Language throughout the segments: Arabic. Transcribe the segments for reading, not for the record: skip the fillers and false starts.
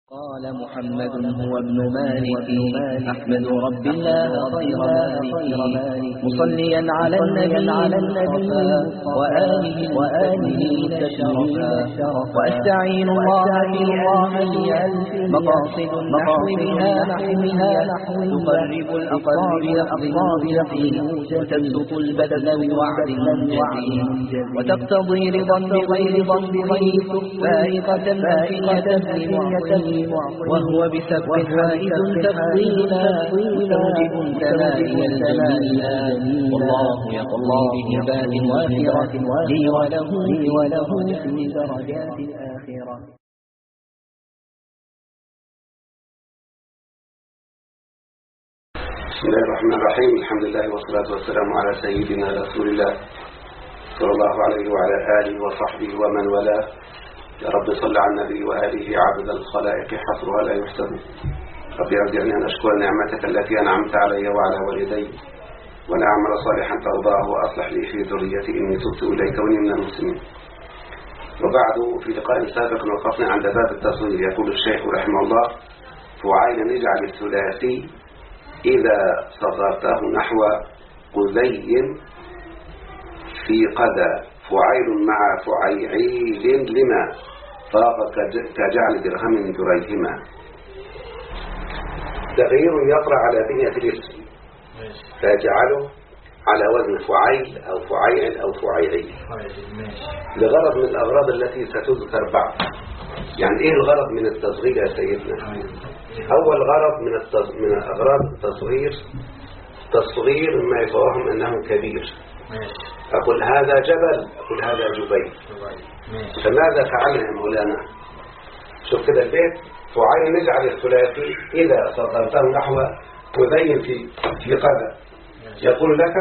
قال محمد هو ابن مالك أحمد رب الله خير مالك مصليا على النبي وآله تشرفا وأستعين الله في ألف مقاصد النحو بها تقرب الأقراب لفظ وتبسط البذل بوعد منجز وتقتضي رضا بغير ضيف فائقة وهو بسبب حائز تفضيلا توجب الثنائي الجميلا والله يقضي بهبات وافرة لي وله في درجات الآخرة. بسم الله الرحمن الرحيم. الحمد لله والصلاة والسلام على سيدنا رسول الله صلى الله عليه وعلى آله وصحبه ومن والاه. يا رب صل على النبي وآله عبد الخلائق حصرها لا يحسب. رب ارجعني أن أشكر نعمتك التي أنعمت علي وعلى والدي وأن أعمل صالحا ترضاه وأصلح لي في ذريتي إني تبت إليك وإني من المسلمين. وبعد، في لقاء سابق وقفنا عند باب التصوير. يقول الشيخ رحمه الله: فعيل نجعل الثلاثي إذا صغرته نحو قذي في قذا فعيل مع فعيعيل لما فاق كجعل درهم دريهما. تغيير يطرأ على بنية الاسم فيجعله على وزن فعيل أو فعيعل أو فعيعيل لغرض من الأغراض التي ستذكر بعد. يعني إيه الغرض من التصغير يا سيدنا؟ أول غرض من أغراض التصغير تصغير ما يفهم أنه كبير. أقول هذا جبل، أقول هذا جبيل. فماذا فعلنا يا مولانا؟ شوف كده البيت: فعيل نجعل الثلاثي إذا صغرته نحو قذي في قذا. يقول لك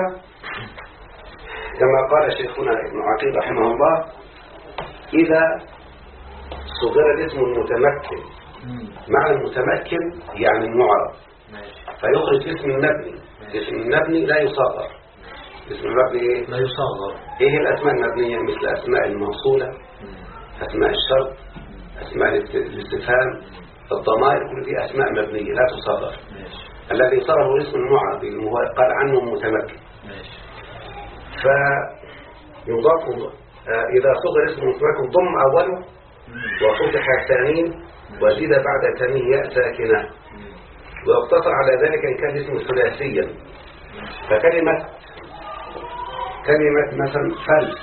كما قال شيخنا ابن عقيل رحمه الله: إذا صغر الاسم المتمكن مع المتمكن يعني المعرب فيخرج اسم المبني. اسم المبني لا يصغر. اسم المبني إيه؟ لا يصغر. إيه الأسماء المبنية؟ مثل أسماء الموصولة، أسماء الشرط، أسماء الاستفهام، الضمائر، كل دي أسماء مبنية لا تصغر. الذي صرفه اسم المعرب قال عنه متمكن. فيضاف إذا صغر اسم متمكن ضم أوله وفتح الثاني وزيد بعد ثانيه ياء ساكنة ويقتصر على ذلك إن كان اسم ثلاثيا. فكلمة مثلا فلس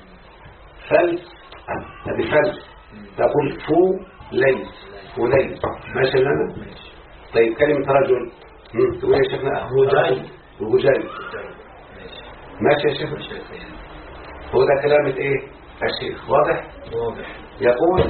بفلس تقول فليس ماشي لنا. طيب كلمة رجل تقول يا شيخنا رجال ماشي يا شيخ. هو ده كلامة ايه الشيخ؟ واضح. يقول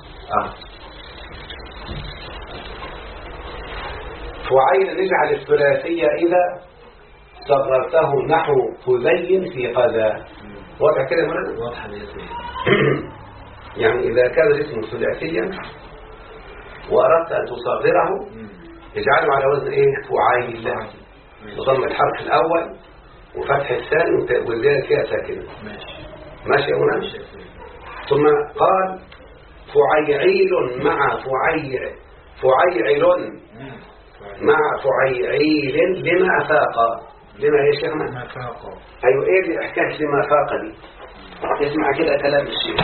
فعيل نجعل الثلاثية إذا صغرته نحو قذي في قذا. واضح كده يا مولانا؟ واضح يا سيدي. يعني إذا كان الاسم ثلاثيا وأردت أن تصغره اجعله على وزن ايه؟ فعيل، وضم الحرف الأول وفتح الثاني وزيادة فيها ساكنة. ماشي يا مولانا؟ ثم قال فعيعيل مع فعيعل مع فعيعيل لما فاق. لما يا شيخنا؟ لما فاق. أيوة، إيه اللي حكاية لما فاق دي؟ اسمع كده كلام الشيخ.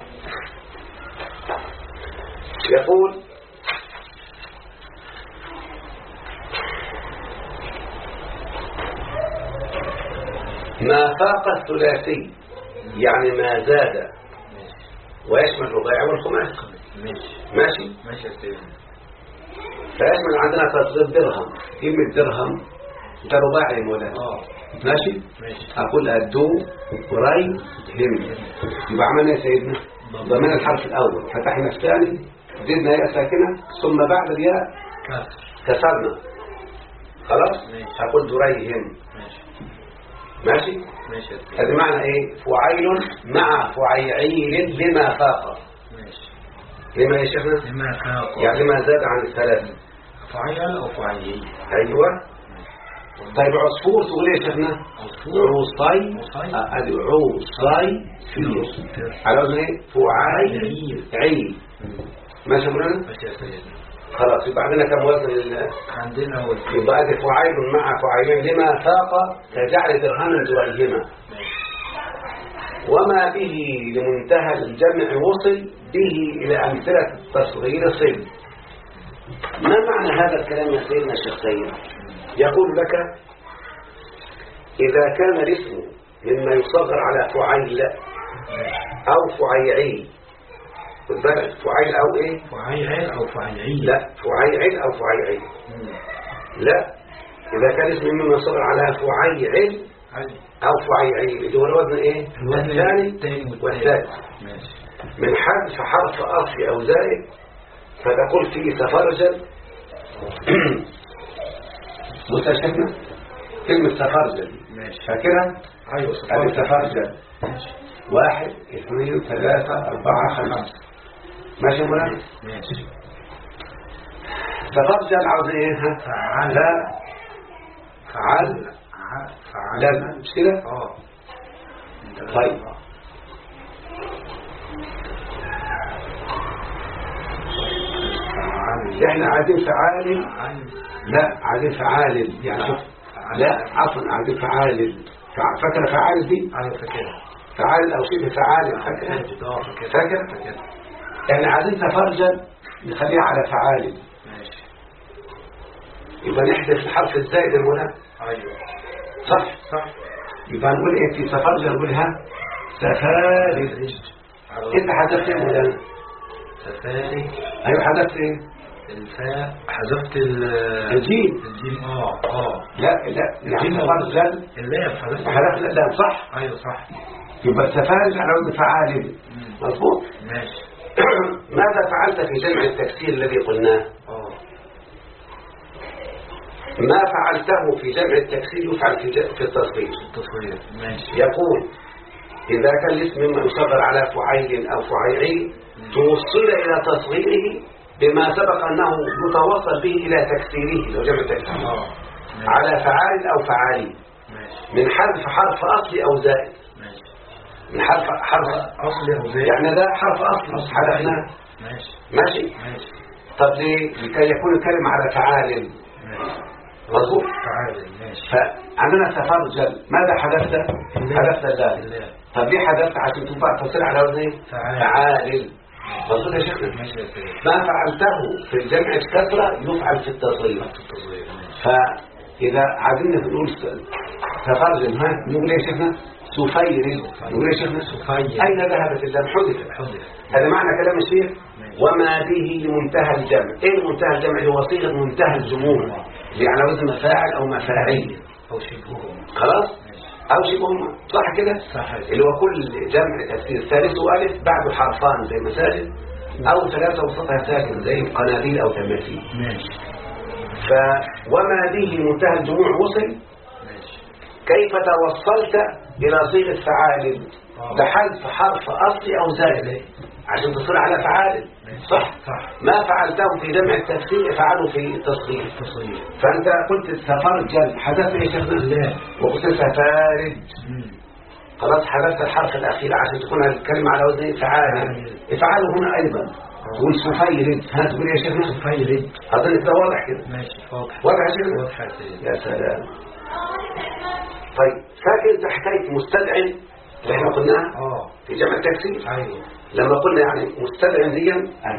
يقول: ما فاق الثلاثي يعني ما زاد ويشمل الرباعي والخماسي. ماشي فيشمل عندنا تصغير درهم. كلمة درهم ده رباعي مولانا. ماشي. أقول الدو ري هم. يبقى عملنا يا سيدنا ضمن الحرف الأول فتحنا الثاني زدنا ياء ساكنة ثم بعد الياء كسرنا. خلاص. أقول دريهم. ماشي. هذا معنى ايه؟ فعيل مع فعيعيل لما فاق. لما يا شيخنا؟ لما فاق يعني لما زاد عن الثلاثة. فعيل او فعيعيل. ايوه. طيب عصفور تقول ايه يا شيخنا؟ عوصي. عوصي على وزن ايه؟ فعيعيل. ماشي يا مولانا؟ ماشي يا سيدنا. خلاص يبقى عندنا كم وزن عندنا يبقى ادي فعيل مع فعيلين لما فاق كجعل درهم دريهما. وما به لمنتهى الجمع وصل به إلى أمثلة التصغير صل. ما معنى هذا الكلام يا سيدنا الشيخ سيد؟ يقول لك إذا كان الاسم مما يصغر على فعيل أو فعيعي، خد بالك فعيل أو إيه؟ فعيعي أو فعيعي. لا فعيعي أو فعيعي. لا إذا كان اسم مما يصغر على فعيل أو فعيعي اللي هو الوزن إيه؟ الثاني والثالث. من حذف حرف أصل أو زائد فتقول فيه تفرجل. مستشفنا كلمة تفرجل فاكرها؟ أيوة هذه تفرجل. 1 2 3 4 5 ماشي مولانا؟ ماشي. تفرجل عاوز ايه؟ فعل. لا فعل لا مش كده؟ طيب احنا عايزين فعال. لا عايزين فعال يعني شوف. لا عفوا عايزين فعال. فاكر فعال دي؟ ايوه فاكرها. فعال او شبه فعال فاكر؟ احنا عايزين تفرجل نخليها على فعال. ماشي. يبقى نحذف الحرف الزائد المنى. ايوه صح. يبقى نقول ايه في تفرجل نقولها سفارج. انت حذفت ايه مولانا؟ سفارج. ايوه حذفت ايه؟ الفاء. حذفت الجيم. لا يعني تفرجل اللام حذفت اللام صح. ايوه صح. يبقى السفارج على وزن فعال. مظبوط. ماشي. ماذا فعلت في جمع التكسير الذي قلناه؟ ما فعلته في جمع التكسير يفعل في التصغير. ماشي. يقول إذا كان الاسم مما يصغر على فعيل أو فعيعي توصل إلى تصغيره بما سبق أنه يتوصل به إلى تكسيره لو جمع التكسير على فعال أو فعالي من حذف حرف أصلي أو زائد. من حرف أصلي أو زائد يعني ده حرف أصلي حذفناه. ماشي. طب ليه؟ لكي يكون الكلمة على فعال. مظبوط. فعندنا تفرجل ماذا حذفت؟ حذفت اللام. طب ليه حذفت؟ عشان تبقى تصير على وزن فعال. مظبوط يا شيخنا. ما فعلته في الجمع الكسرة يفعل في التصغير. فإذا عايزين نقول تفرجل نقول ايه يا شيخنا؟ سفير. نقول ايه يا شيخنا؟ سفير. أين ذهبت اللام؟ حذفت. هذا معنى كلام الشيخ. وما به لمنتهى الجمع. ايه منتهى الجمع؟ هو صيغه منتهى الجموع اللي على وزن مفاعل او مفاعيل او شبههم. خلاص او شبههم صح كده. اللي هو كل جمع تكسير ثالث والف بعده حرفان زي مساجد او ثلاثه وسطها ساكن زي قناديل او تماثيل. وما به منتهى الجموع وصل. كيف توصلت الى صيغه فعال؟ بحذف حرف اصلي او زائد عشان تصير على فعال. صح. ما فعلته في جمع التفسير افعله في التصغير. فانت قلت تفرجل حذفت ايه يا شيخنا؟ لا. وقلت سفارج. خلاص حذفت الحرف الاخير عشان تكون الكلمه على وزن فعال. افعله هنا ايضا تقول سفيرج. تقول ايه يا شيخنا؟ سفيرج. اظن ده واضح كده. ماشي واضح. واضح يا شيخنا؟ واضح. يا سلام. طيب فاكر انت حكايه مستدعي اللي احنا قلناها في جمع التكسير؟ ايوه. لما قلنا يعني مستدع دي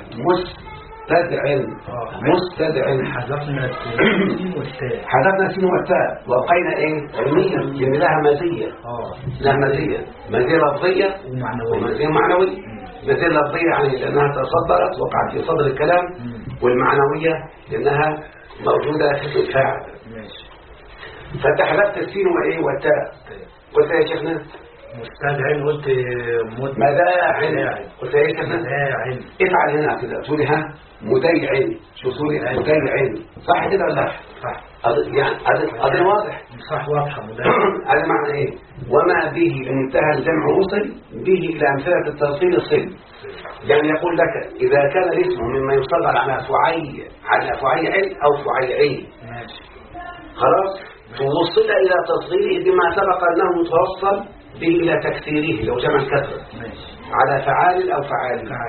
مستدع حذفنا السين والتاء. حذفنا السين والتاء وبقينا ايه علميا لان لها مزيه. لها مزيه لفظيه ومزيه معنويه. مزيه لفظيه يعني لانها تصدرت وقعت في صدر الكلام والمعنويه لانها موجوده في الفاعل. فانت حذفت السين وايه والتاء. قلت يا شيخنا مستدعي قلت مداعن. قلت ايه كده؟ مداعن. افعل هنا كده تقولي ها مديعن. شو تقولي مديعن صح كده ولا لا؟ صح. يعني هذا واضح. صح واضحه مداعن. هذا معنى ايه؟ وما به لمنتهى الجمع وصل به الى امثله التفصيل صل. يعني يقول لك اذا كان الاسم مما يصغر على فعيل او فعيعي خلاص توصل الى تصغيره بما سبق انه متوصل به إلى تكسيره لو جمع الكسر على فعال أو فعال.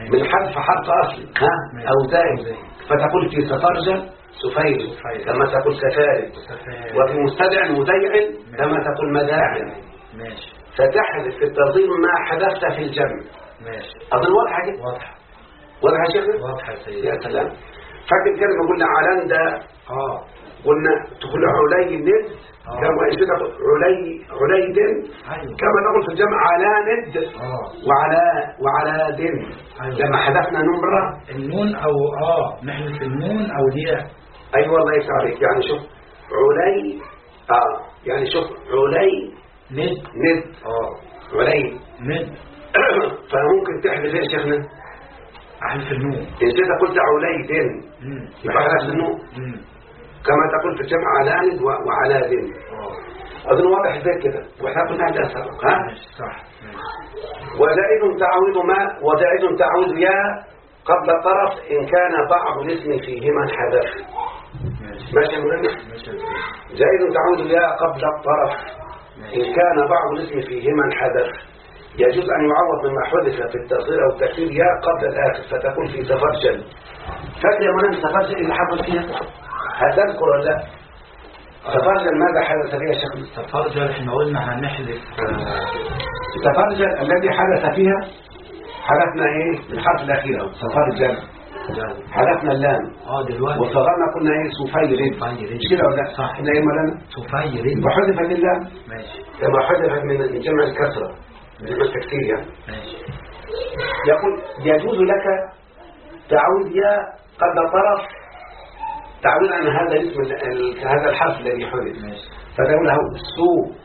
من حذف حرف أصل أو زائد، فتقول في سفرجة سفير كما تقول سفارد، وفي مستدع مديع كما تقول مداع. فتحذف في التنظيم ما حدثت في الجمع. أظن واضحة كده؟ واضحة يا شيخنا؟ واضحة يا سيدي. يا سلام. فاكر كلمة قلنا علندة، قلنا تقول علي ند، كما يصير عليد، كما نقول في الجمع علاند وعلى دن. لما حذفنا نمرة النون أو نحذف النون أو الياء. أيوة الله يفتح عليك. يعني شوف علي يعني شوف علي ند علي ند. فممكن تحذف ايه يا شيخنا؟ أحذف النون. إذا قلت علي دن يبقى حذف النون كما تقول في الجمع علاند وعلى دن. أظن واضح زي كده، وإحنا كنا عند أسابق. صح. وزائد تعويض ما وزائد تعويض يا قبل الطرف إن كان بعض الاسم فيهما انحذف. ماشي يا مولانا؟ زائد تعويض يا قبل الطرف إن كان بعض الاسم فيهما انحذف، يجوز أن يعوض مما حدث في التصغير أو التكسير يا قبل الآخر، فتكون في سفرجل. فاكر يا مولانا سفرجل اللي حصل فيها؟ هتذكر ولا لا؟ سفرجل ماذا حدث فيها يا شيخ؟ سفرجل احنا قلنا هنحذف. سفرجل الذي حدث فيها حذفنا ايه؟ الحرف الاخير سفرجل، حذفنا اللام. دلوقتي وصغرنا قلنا ايه؟ سفيرد. مش كده ولا لا؟ صح. احنا ايه مولانا؟ سفيرد. وحذفت اللام. ماشي. كما حذفت من جمع الكسره، جمع التكسير يعني. ماشي. يقول يجوز لك تعويض يا قبل طرف تعويض عن هذا الاسم هذا الحرف الذي حذف، فتقول له سو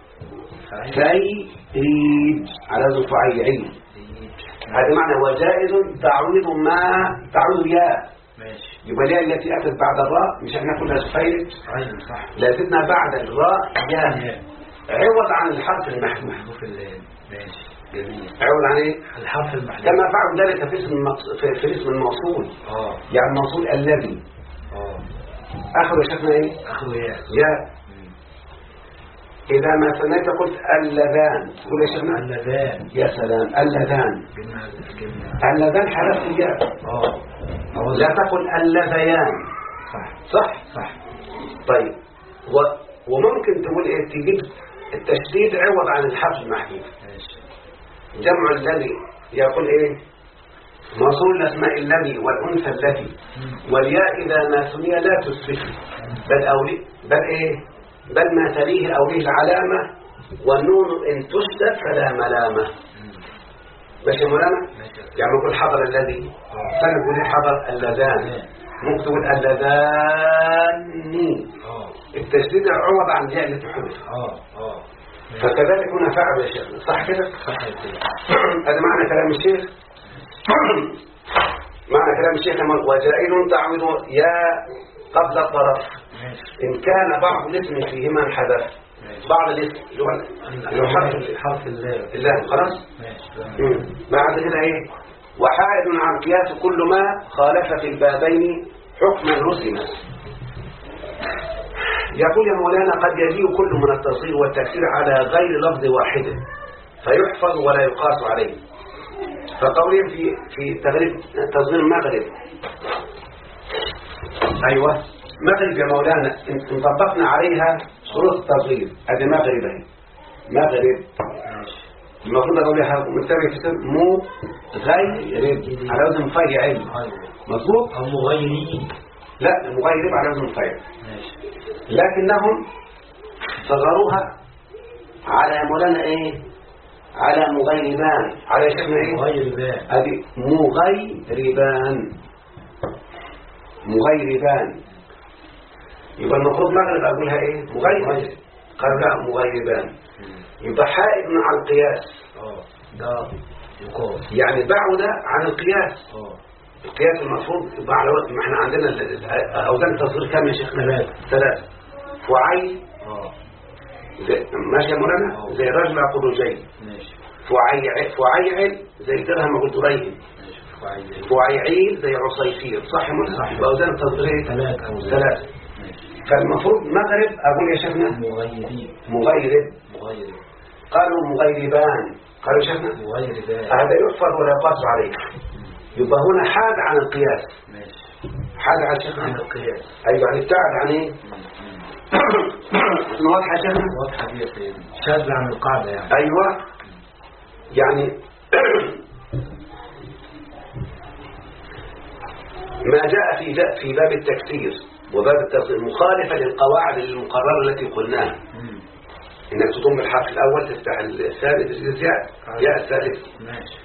فيريد على وزن فعيل. هذا معنى وجائز تعويض ما تعويض يا. يبقى الياء التي أتت بعد الراء، مش احنا كنا سفيرد؟ صح. لا زدنا بعد الراء يا عوض عن الحرف المحذوف. ماشي جميل. عوض عن ايه؟ الحرف المحذوف. كما فعل ذلك في اسم الموصول. يعني الموصول الذي أخذ شكنا إيه؟ أخذ يا. إذا ما ثنيت قلت اللذان، تقول يا شيخنا؟ اللذان. يا سلام. اللذان. اللذان حرف الياء. لا تقل اللذيان. صح. طيب وممكن تقول إيه؟ تجيب التشديد عوض عن الحرف المحذوف. جمع الذي يقول إيه؟ موصول الأسماء الذي والأنثى التي، والياء إذا ما ثني لا تسبق بل إيه؟ بل ما تليه أو به العلامة، والنون إن تشدد فلا ملامة. ماشي يا مولانا؟ يعني نقول حضر الذي، فنقول حضر اللذان، ممكن تقول اللذاني. التشديد عوض عن الياء التي حدث. فكذلك هنا فعل يا شيخنا، صح كده؟ صح. هذا معنى كلام الشيخ. معنى كلام الشيخ وجائز تعويض يا قبل الطرف إن كان بعض الاسم فيهما انحذف. بعض الاسم اللي هو حرف اللام. خلاص. بعد كده ايه؟ وحائد عن قياس كل ما خالف في البابين حكما رسما. يقول يا مولانا قد يجيء كل من التصغير والتكسير على غير لفظ واحد فيحفظ ولا يقاس عليه. فقولهم في تغريب تصغير المغرب. أيوة مغرب يا مولانا إن طبقنا عليها شروط التصغير. هذه مغرب اهي. مغرب المفروض أقول لها متابع في مو غير على وزن فاعل. مظبوط. أو مغيرين. لا مغيرب على وزن فاعل. لكنهم صغروها على مولانا ايه؟ على مغيربان. على شكل ايه؟ مغيربان. هذه مغيربان. مغيربان. يبقى المفروض مغرب اقولها ايه؟ مغيرب. قالوا لا مغيربان. يبقى حائد على القياس. ده يقاس. يعني بعد عن القياس. القياس المفروض يبقى على وقت ما احنا عندنا اوزان التصغير كام يا شيخنا؟ 3. فعيل. ماشي يا مولانا؟ زي الرجل قدوجين. فعيل زي درهم قدرين. فعيل زي عصيفير. صح يا مولانا؟ صح. اوزان التصغير 3. فالمفروض مغرب اقول يا شيخنا مغيرب. قالوا مغيربان. قالوا يا شيخنا مغيربان. هذا يحفظ ولا يقاس عليه. يبقى هنا حاد عن القياس. ماشي. حاد عن شيخنا عن القياس. أيوة يعني ابتعد عن إيه؟ واضحة يا شيخنا؟ واضحة دي يا سيدي. شاذ عن القاعدة يعني. أيوة يعني ما جاء في باب التكسير وباب التصغير مخالفة للقواعد المقررة التي قلناها. إنك تضم الحرف الأول تفتح الثالث تجلس ياء الثالث. ماشي.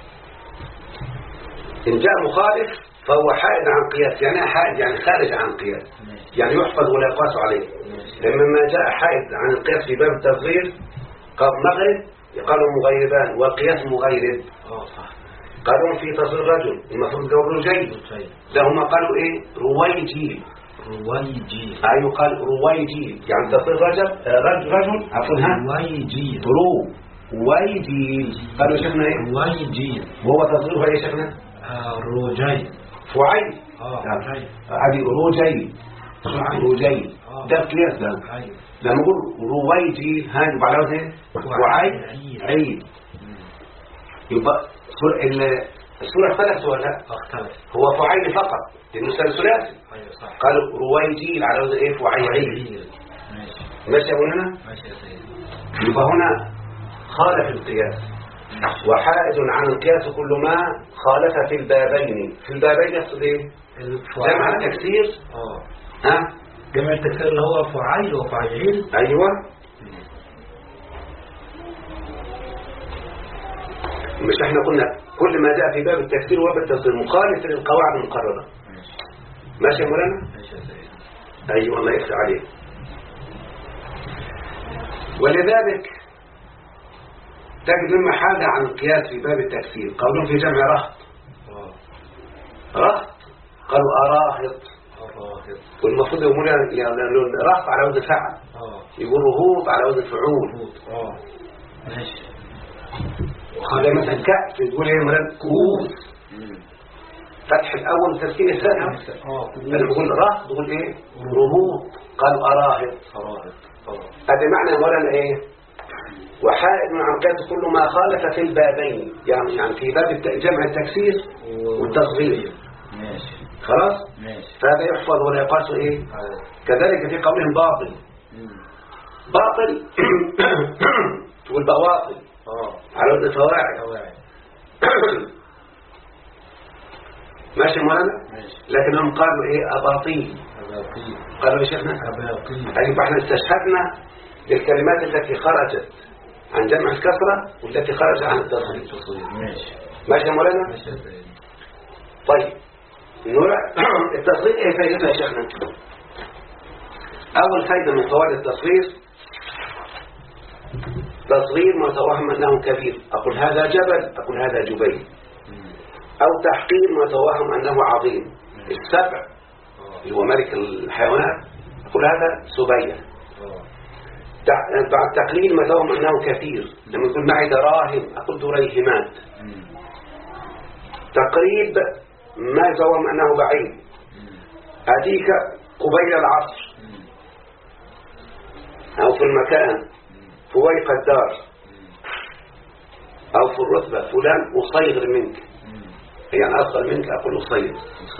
إن جاء مخالف فهو حائد عن قياس. يعني حائد يعني خارج عن قياس. يعني يحفظ ولا يقاس عليه. لما ما جاء حائد عن القياس في باب التصغير قال مغرب يقالوا مغيربان والقياس مغيرب. صح. قالوا في تصغير رجل المفروض قالوا رجيل. لهم قالوا إيه رويجيل. رويجيل. أيوة قال رويجيل يعني تصغير رجل عفوا رويجيل. رويجيل. قالوا شفنا إيه رويجيل. وهو تصغيره إيه شفنا روجيل. فعيل. روجيل. هذه روجيل. روجيل ده قياس ده. لما نقول رويجيل هاي يبقى على وزن فعيل عيد. يبقى الصورة اختلفت ولا لا؟ اختلف. هو فعيل فقط لأنه ثلاثي. ايوه صح. قالوا رويجيل على وزن ايه فعيل. ماشي يا ابونا. ماشي يا سيدي. يبقى هنا خالف القياس. وحائد عن القياس كل ما خالف في البابين. في البابين يقصد ايه؟ جمع التكسير. ها جمع التكسير اللي هو فعيل وفعيل. ايوه مش احنا قلنا كل ما جاء في باب التكسير وباب التصغير مخالف للقواعد المقررة. ماشي يا مولانا. ماشي يا سيدي. ايوه الله يفتح عليك. ولذلك تجد لما حاجة عن القياس في باب التكسير قولهم في جمع رهط. رهط قالوا أراهط. والمفروض يقولون رهط على وزن فعل. يقول رهوط على وزن فعول. ماشي. وخلي مثلا كأس يقول ايه مثلا كؤوس. فتح الأول وتسكين الثاني. لما يقول رهط يقول ايه رهوط قالوا أراهط. هذا معنى مولانا ايه وحائد من عن كل ما خالف في البابين. يعني في باب جمع التكسير والتصغير. ماشي. خلاص. ماشي. فهذا يحفظ ولا يقاس ايه. كذلك في قولهم باطل. باطل تقول بواطل على وزن فواعل. ماشي مولانا. لكنهم قالوا ايه أباطيل. قالوا يا شيخنا أيوة احنا استشهدنا بالكلمات التي خرجت عن جمع الكسرة والتي خرجت عن التصغير. ماشي يا مولانا. طيب التصغير ايه فائدته يا شيخنا؟ اول فائدة من فوائد التصغير تصغير ما توهم انه كبير. اقول هذا جبل اقول هذا جبيل. او تحقير ما توهم انه عظيم. السبع اللي هو ملك الحيوانات اقول هذا سبيع. بعد تقليل ما توهم انه كثير. لما يقول معي دراهم اقول دريهمات. تقريب ما توهم انه بعيد. اتيك قبيل العصر او في المكان فويق الدار او في الرتبة فلان أصيغر منك. يعني أصغر منك أقول أصيغر.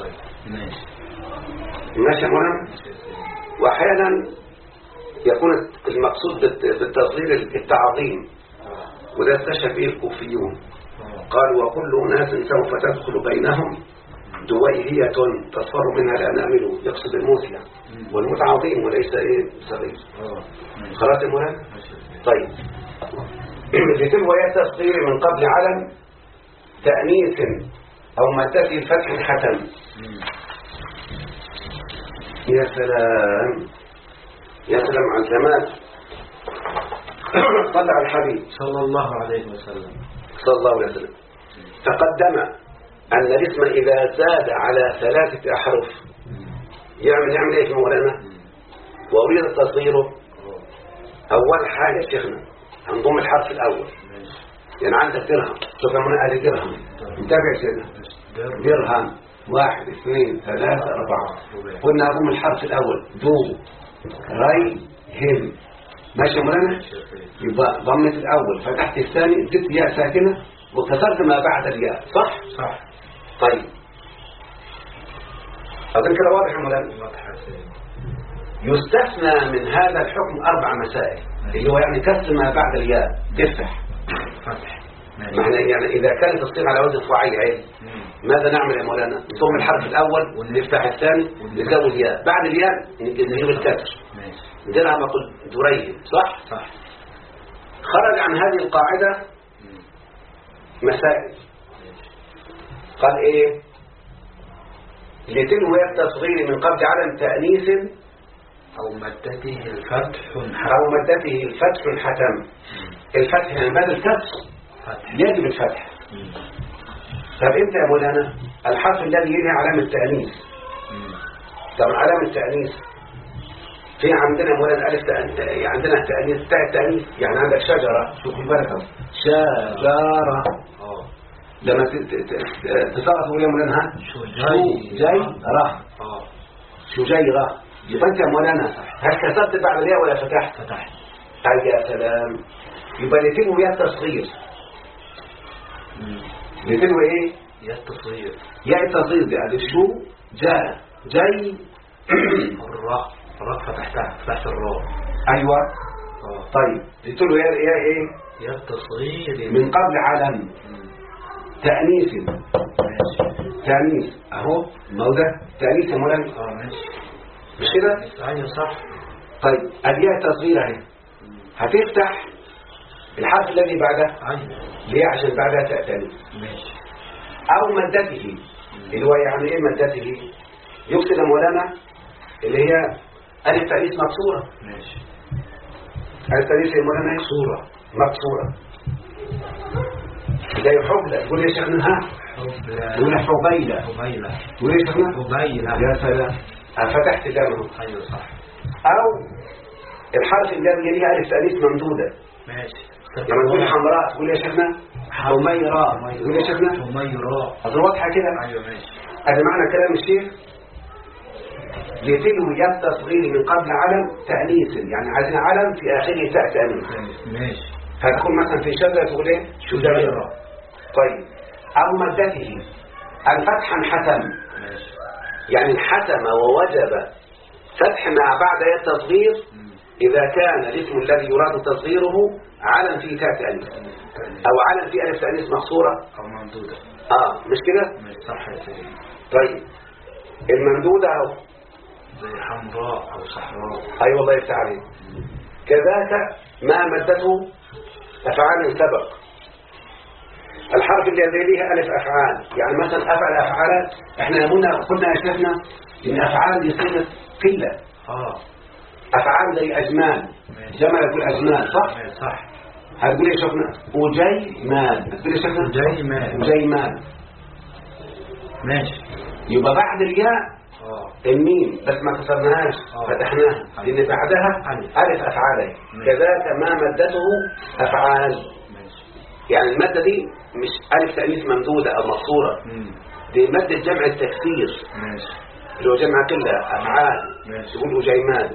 ماشي يا مولانا. وأحيانا يكون المقصود بالتصغير التعظيم وده استشهد به الكوفيون. قالوا وكل ناس سوف تدخل بينهم دويهية تصفر منها الأنامل. يقصد الموسيا والموت عظيم وليس ايه صغير. خلاص يا مولانا. طيب يتم ويا تصغير من قبل علم تأنيث أو ما تأتي الفتح حتم. يا سلام يا سلام على الجمال. صلى على الحبيب صلى الله عليه وسلم. صلى الله عليه وسلم. تقدم أن الاسم إذا زاد على 3 أحرف يعمل إيش مولانا؟ وأريد تصغيره. أول حاجة شيخنا هنضم الحرف الأول. يعني عندك درهم. شوف يا مولانا أهل درهم انتبه سيدنا. درهم 1 2 3 4. قلنا أضم الحرف الأول دو ري هم. ماشي يا مولانا. يبقى ضمت الأول فتحت الثاني اديت ياء ساكنة وكسرت ما بعد الياء. صح؟ صح. طيب أظن كده واضح يا مولانا. واضح يا سيدي. يستثنى من هذا الحكم 4 مسائل اللي هو يعني كسر ما بعد الياء تفتح. فتح. معنى يعني إذا كانت الصيغة على وزن فعيل ماذا نعمل يا مولانا؟ نضم الحرف الأول ونفتح الثاني ونزود الياء، بعد الياء نجيب الكسر. نديرها ما قلت دريهم. صح؟ خرج عن هذه القاعدة مسائل. قال إيه؟ لتلو التصغير من قبل علم تأنيث أو مدته الفتح حتم. الفتح يعني بعد الكسر يجب الفتح. طب امتى يا مولانا؟ الحرف الذي يلي علامة التأنيث. طب علامة التأنيث في عندنا مولانا ألف عندنا التأنيث تاء التأنيث، يعني عندك شجرة. شوف البركة شجرة. لما تسقط تقول يا مولانا شجيرة. شجيرة. يبقى انت يا مولانا هل كسرت بعد الياء ولا فتحت؟ فتحت. يا سلام. يبقى لتلو ياء التصغير. لتلو ايه؟ ياء التصغير. ياء التصغير دي ادي شو جاء جاي الراء فتحتها فتحت الراء. ايوه. طيب لتلو ياء ايه؟ ياء التصغير من قبل علم تأنيث. تأنيث اهو موضع تأنيث يا مولانا. ماشي. مش كده؟ ايوه صح. طيب الياء التصغير اهي هتفتح الحرف الذي بعده. ليه؟ عشان بعدها تاء تانيث. ماشي. او مادته اللي هو يعني ايه مادته؟ يقصد يا مولانا اللي هي الف تأنيث مكسوره. ماشي. الف تأنيث يا مولانا مكسوره. زي حبلة. تقول يا شيخنا ها؟ تقول حبيلة. تقول يا شيخنا يا سلام. فتحت دمه. ايوه صح. او الحرف الذي يليه الف تأنيث ممدودة. ماشي. لما تقول حمراء تقول يا شيخنا حميراء. تقول يا شيخنا حميراء. أظن واضحة كده. ايوه ماشي. هذا معنى كلام الشيخ. لتلو ياء التصغير من قبل علم تأنيث، يعني عايزين علم في آخره تاء تأنيث. ماشي. فتكون مثلا في شجرة تقول ايه؟ شجيرة. طيب أو مادته الفتح حتم. ماشي. يعني حتم ووجب فتح ما بعد ياء التصغير إذا كان الاسم الذي يراد تصغيره علم فيه تاء تأنيث أو علم فيه ألف تأنيث مقصورة أو ممدودة. مش كده؟ مش صح يا سيدي. طيب الممدودة أهو زي حمراء أو صحراء. أي والله يفتح عليه. كذاك ما مدته أفعال سبق. الحرف الذي يليه ألف أفعال، يعني مثلا أفعل أفعال. إحنا قلنا يا شيخنا إن أفعال دي صيغة قلة. أفعال زي أجمال. جمل يقول أجمال. صح. هتقول يا شيخنا أجيمال. هتقول يا شيخنا أجيمال. ماشي. يبقى بعد الياء الميم بس ما كسرناهاش فتحناها لأن بعدها ألف أفعال. كذاك ما مدته أفعال. يعني المادة دي مش ألف تأنيث ممدودة أو مقصورة. دي مادة جمع التكسير. اللي هو جمع كلها أفعال. تقول أجيمال.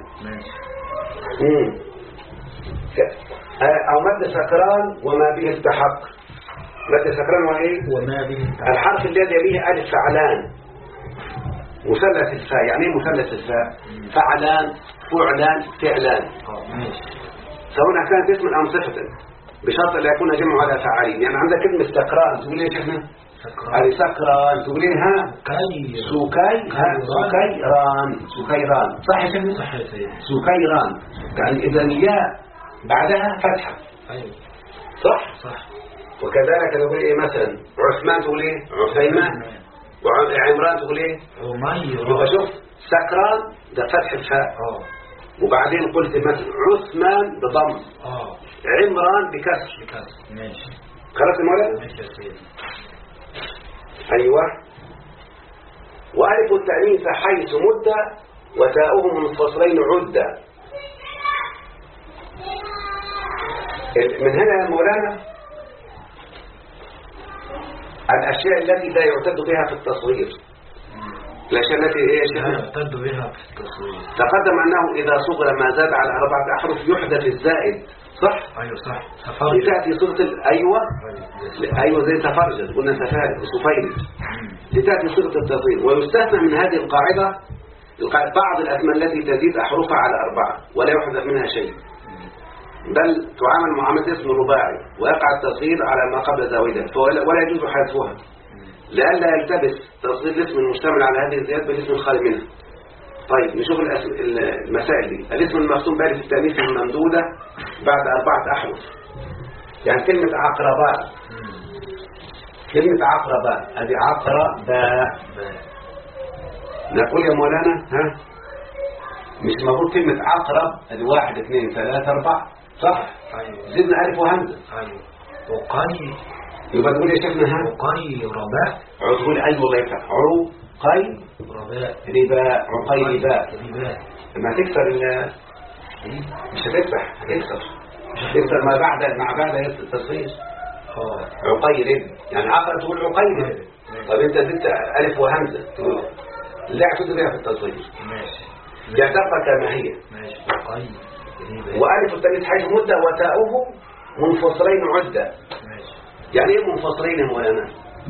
أو مادة سكران وما به التحق. مادة سكران وإيه؟ وما به التحق. الحرف الذي يليه ألف فعلان. مثلث الفاء. يعني ايه مثلث الفاء؟ فعلان فعلان فعلان. سواء كانت اسما أم صفة بشرط لا يكون جمع على فعالين. يعني عندك كلمة سكران تقول ليه شيخنا؟ سكران تقول ليه ها؟ سكيران. صح يا شيخنا؟ صح يا سيدي. سكيران. يعني إذا الياء بعدها فتحة. أيوة. صح. وكذلك نقول ايه مثلا عثمان تقول ايه؟ عثيمان. وعمران تقول ايه؟ عمير. يبقى شوف سكران ده فتح الفاء. وبعدين قلت مثلا عثمان بضم. عمران بكسر. ماشي. خلاص المولانا؟ ماشي يا سيدي. ايوه. والف التأنيث حيث مدة وتاؤه منفصلين عدة. من هنا يا مولانا الأشياء التي لا يعتد بها في التصوير. الأشياء التي إيه يا شيخنا؟ يعتد بها في التصوير. تقدم أنه إذا صغر ما زاد على 4 أحرف يحدث الزائد. صح؟ أيوة صح. لتأتي صيغة أيوة زي تفرجت قلنا سفارج وسفيرج. لتأتي صيغة التصغير. ويستثنى من هذه القاعدة بعض الأسماء التي تزيد أحرفها على 4 ولا يحدث منها شيء، بل تعامل معاملة اسم رباعي ويقع التصغير على ما قبل زاوية ولا يجوز حذفها لئلا يلتبس تصغير الاسم المشتمل على هذه الزيادة بالاسم الخالي منها. طيب نشوف المسائل دي. الاسم المختوم بألف التأنيث الممدودة بعد 4 أحرف، يعني كلمة عقرباء، كلمة عقرباء هذه عقرباء، نقول يا مولانا ها مش المفروض كلمة عقرب هذه 1 2 3 4 صح؟ أيوه. زدنا ألف وهمزة. أيوه. وقي. يبقى تقول يا شيخنا ها وقي رباء. تقول أي والله يفتح عقي رباء رباء عقي رباء. رباء. لما تكسر مش هتفتح، هتكسر ما بعد التصغير. عقي رب يعني عقرب تقول عقي رب. طب انت زدت ألف وهمزة لا اعتد بها في التصغير. ماشي. يعني تبقى كما هي. ماشي. وقي رباء. وألف التأنيث حيث مدة وتاؤه منفصلين عدة. ماشي. يعني ايه منفصلين يا مولانا؟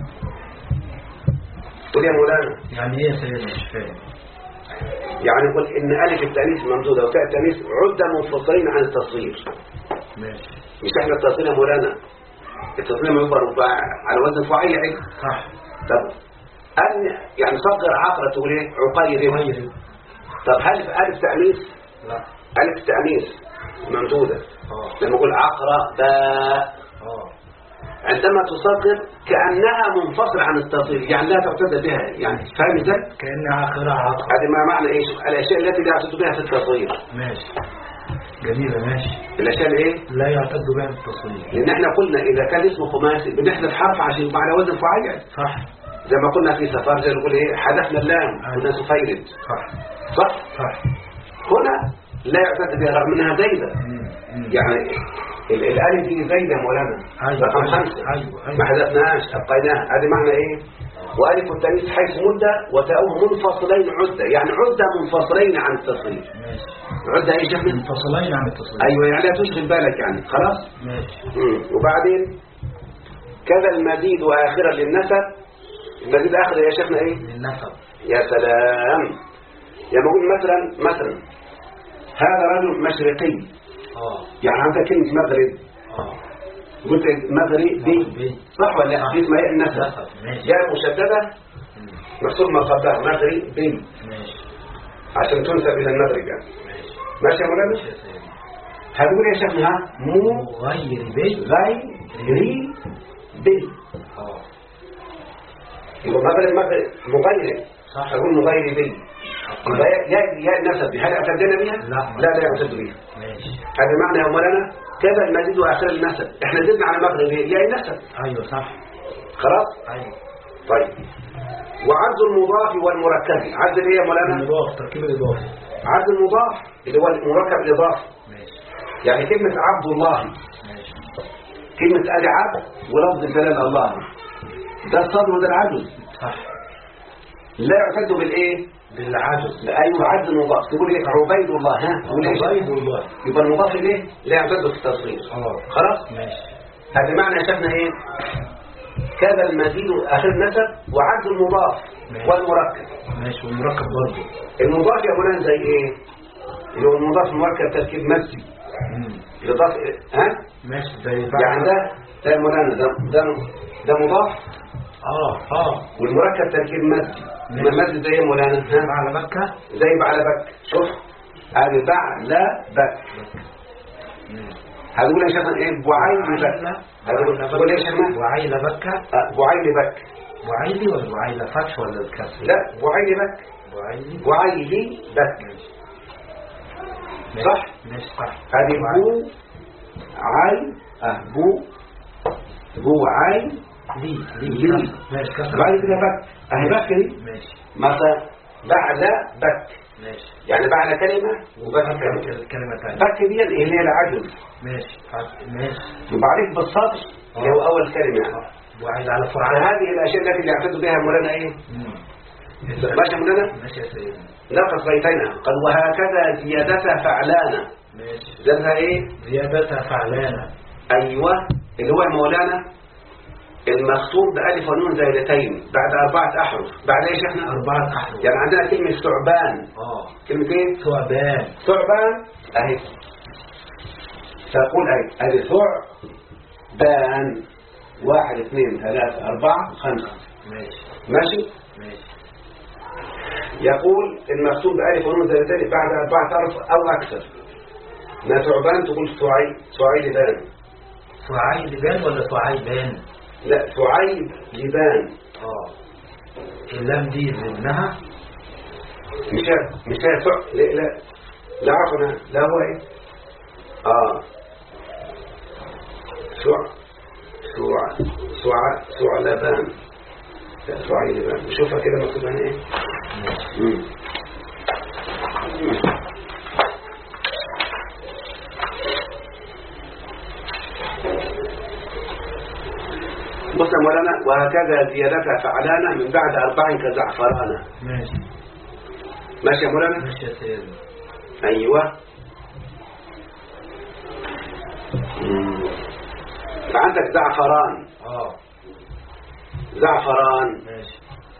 قول يا مولانا. يعني ايه يا سيدنا؟ مش فاهم. يعني يقول ان ألف التأنيث ممدودة وتاء التأنيث عدة منفصلين عن التصغير. ماشي. مش احنا التصغير يا مولانا التصغير ما يبقى على وزن فعيل عد. صح. طب يعني صغر عقرة تقول ايه؟ عقير. طب هل ألف تأنيث؟ لا. ألف تأنيث ممدودة لما أقول عقرباء عندما تصغر كأنها منفصل عن التصغير، يعني لا تعتد بها، يعني فاهم ازاي؟ كأنها آخرها عقرب. هذه ما معنى ايش؟ الأشياء التي لا يعتد بها في التصغير. ماشي. جميلة. ماشي. الأشياء الايه؟ لا يعتد بها في التصغير. لأن احنا قلنا إذا كان اسمه خماسي بنحذف حرف عشان يبقى على وزن فعيل. صح. زي ما قلنا في سفر زي نقول ايه؟ حذفنا اللام قلنا سفيرد. صح. هنا لا يعتد بها رغم انها زايدة. يعني الالف دي زايدة مولانا رقم 5 ما حذفناهاش ابقيناها. هذه معنى ايه؟ والف التأنيث حيث مدة وتاؤه منفصلين عدة، يعني عدة منفصلين عن التصغير. عدة ايه شيخنا؟ منفصلين عن التصغير. ايوه يعني لا تشغل بالك يعني خلاص. ماشي. وبعدين كذا المزيد واخرا للنسب. المزيد اخر يا شيخنا ايه؟ للنسب. يا سلام. يعني اقول مثلا هذا رجل مشرقي. يعني عندك كلمة مغرب. قلت مغربي صح ولا لا؟ دي اسمها ايه النسب؟ جاء مشددة مكسور ما قبلها مغربي عشان تنسب الى المغرب يعني. ماشي يا مولانا؟ هتقول يا شيخنا غيري يبقى مغرب مغير صح. أقول مغيري يا النسب هل اعتدنا بها؟ لا يعتد بها. هذا معنى يا مولانا كذا المزيد واخر النسب. احنا زدنا على مغرب يا النسب. ايوه صح. خلاص. ايوه. طيب وعد المضاف والمركب. عد ايه يا مولانا؟ المضاف تركيب الاضافي. عد المضاف اللي هو المركب الاضافي. يعني كلمة عبد الله كلمة ادي عبد ولفظ الجلال الله ده الصدر وده العجز. صح. لا يعتد بالايه؟ بالعجز. ايوه عد المضاف. تقول ايه؟ عبيد الله. ها عبيد الله. يبقى المضاف اليه لا يعتد في التصغير. خلاص. ماشي. هذا معنى شفنا ايه؟ كذا المزيد اخر النسب وعد المضاف والمركب. ماشي. والمركب برضه. المضاف يا مولانا زي ايه؟ اللي هو المضاف المركب تركيب مزي. الاضافه ها؟ ماشي. زي يعني ده يا مولانا ده مضاف. والمركب تركيب مزي. المزي زي ايه مولانا؟ على بكة. زي على بك. شوف هذه على بك. هتقول يا شيخنا ايه؟ بعيل بك. هتقول يا شيخنا بعيل بكة. بعيل بك. بعيلي ولا بعيل فتح ولا الكسر؟ لا بعيل بك. بعيلي بك. صح؟ ماشي صح. هذه بو عين بو عين لي ماشي كسر. بعد كده بك اهي بك دي. ماشي. مثلا بعد بك. ماشي. يعني بعد كلمة وبك كلمة ثانية. بك دي اللي هي العجز. ماشي. يبقى عليك بالسطر اللي هو اول كلمة يعني. وعيد على فرعان. هذه الاشياء التي يعتد بها مولانا ايه؟ ماشي مولانا؟ ماشي يا سيدي. نقص بيتين قال وهكذا زيادتها فعلانة. ماشي. زيادتها ايه؟ زيادتها فعلانة. ايوه اللي هو مولانا المختوم بألف ونون زائدتين بعد 4 أحرف. بعد ايش احنا؟ 4 أحرف. يعني عندنا كلمة ثعبان. كلمتين ثعبان. ثعبان اهي. فأقول اهي ثعبان 1 2 3 4 5. ماشي. يقول المختوم بألف ونون زائدتين بعد 4 أحرف أو أكثر. ما ثعبان تقول ثعيلبان. ثعيلبان ولا ثعيبان؟ لا ثعيلبان. اللام دي زدناها. مش لا عفوا لا هو ايه ثعلبان. لا ثعيلبان. شوفها كده مكتوبة هنا ايه. بص يا مولانا وهكذا زيادتها فعلانا من بعد 4 كزعفرانا. ماشي يا مولانا. ماشي يا سيدي. ايوه. فعندك زعفران. زعفران. ماشي.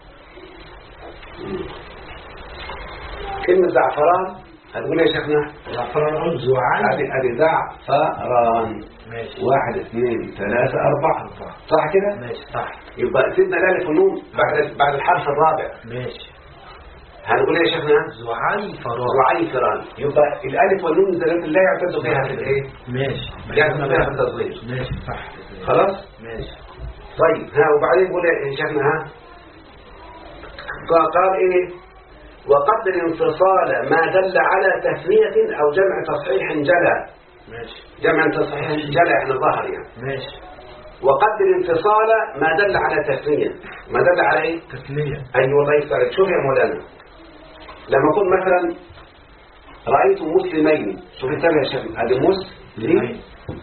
كلمة زعفران هتقول يا شيخنا؟ زعفران زعان. ادي زعفران. ماشي. 1 2 3 4. صح كده؟ ماشي صح. يبقى سيبنا الالف والنون بعد الحرف الرابع. ماشي. هنقول يا شيخنا؟ زعيفران. يبقى الالف والنون الزلات لا يعتد بها في الايه؟ ماشي. يعتد بها في التصغير. ماشي صح. خلاص؟ ماشي. طيب وبعدين بيقول يا شيخنا قال ايه؟ وقدر انفصال ما دل على تثنية او جمع تصحيح جلى. ماشي. جمع تصحيح جلى يعني ظهر يعني. ماشي. وقدر انفصال ما دل على تثنية. ما دل على ايه؟ تثنية. ايوه الله يسترك. شوف يا مولانا لما اقول مثلا رأيت مسلمين. شوف التابع يا شيخ. هذه مسلمين.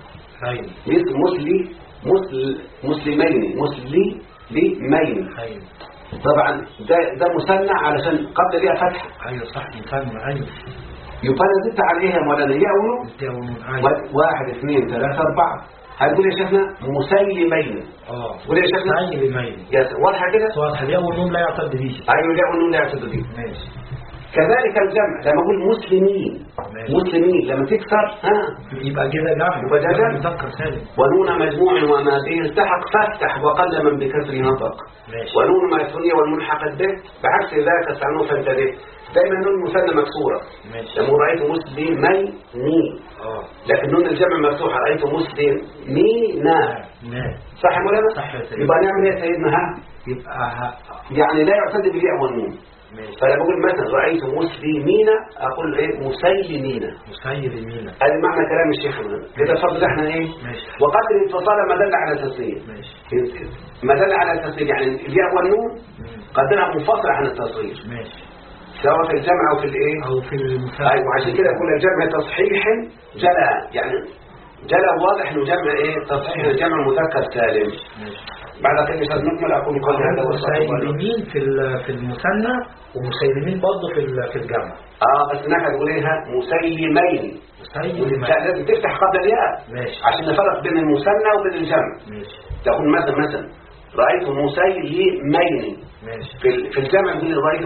مسلمين مسلمين. طبعا ده مثنى علشان قبل ليها فتحة. ايوه صح مثنى. ايوه. يبقى انا زدت على ايه يا مولانا؟ ياء ونون. 1 2 3 4. هتقول يا شيخنا مسيلمين. قول يا شيخنا مسيلمين. واضحه كده؟ واضحه. الياء والنون لا يعتد به. ايوه الياء والنون لا يعتد به. ماشي. كذلك الجمع لما اقول مسلمين. مسلمين لما تكسر يبقى كده جمع. يبقى ده جمع. مذكر سالم. ونون مجموع وما به التحق فافتح وقل من بكسر نطق. ونون ما ثنيه والملحق به بعكس ذاك استعنوا فانتبه. دايما نون مثنى مكسوره. لما رأيت مسلمين لكن نون الجمع مفتوحه. رأيت مسلمين. صح يا مولانا؟ صح. يبقى نعمل ايه يا سيدنا؟ يبقى يعني لا يعتد بالياء والنون. فلما بقول مثلا رأيت مسلمين أقول إيه؟ مسيلمين. هذا معنى كلام الشيخ كده. فرض احنا إيه؟ وقدر انفصال ما دل على التصغير. ما دل على التصغير يعني الياء والنون قدرها منفصلة عن التصغير. سواء في الجمع أو في الإيه؟ أو في المثال. أيوة عشان كده يقول الجمع تصحيح جلى. يعني جلى واضح إنه جمع إيه؟ تصحيح الجمع مذكر سالم. بعد كده نكمل. أقول قولي هذا مسيلمين في المثنى ومسيلمين برضه في الجمع. بس هناك هتقول ايه؟ مسيلمين. لازم تفتح قبل الياء عشان نفرق بين المثنى وبين الجمع. تقول مثلا رأيت مسيلمين. في الجمع نقول رأيت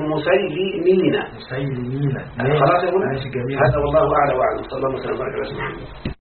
مسيلمين. مسيلمين. خلاص يا ابونا. ماشي جميل. هذا والله أعلى وأعلم. صلى الله عليه وسلم وبارك على سيدنا محمد.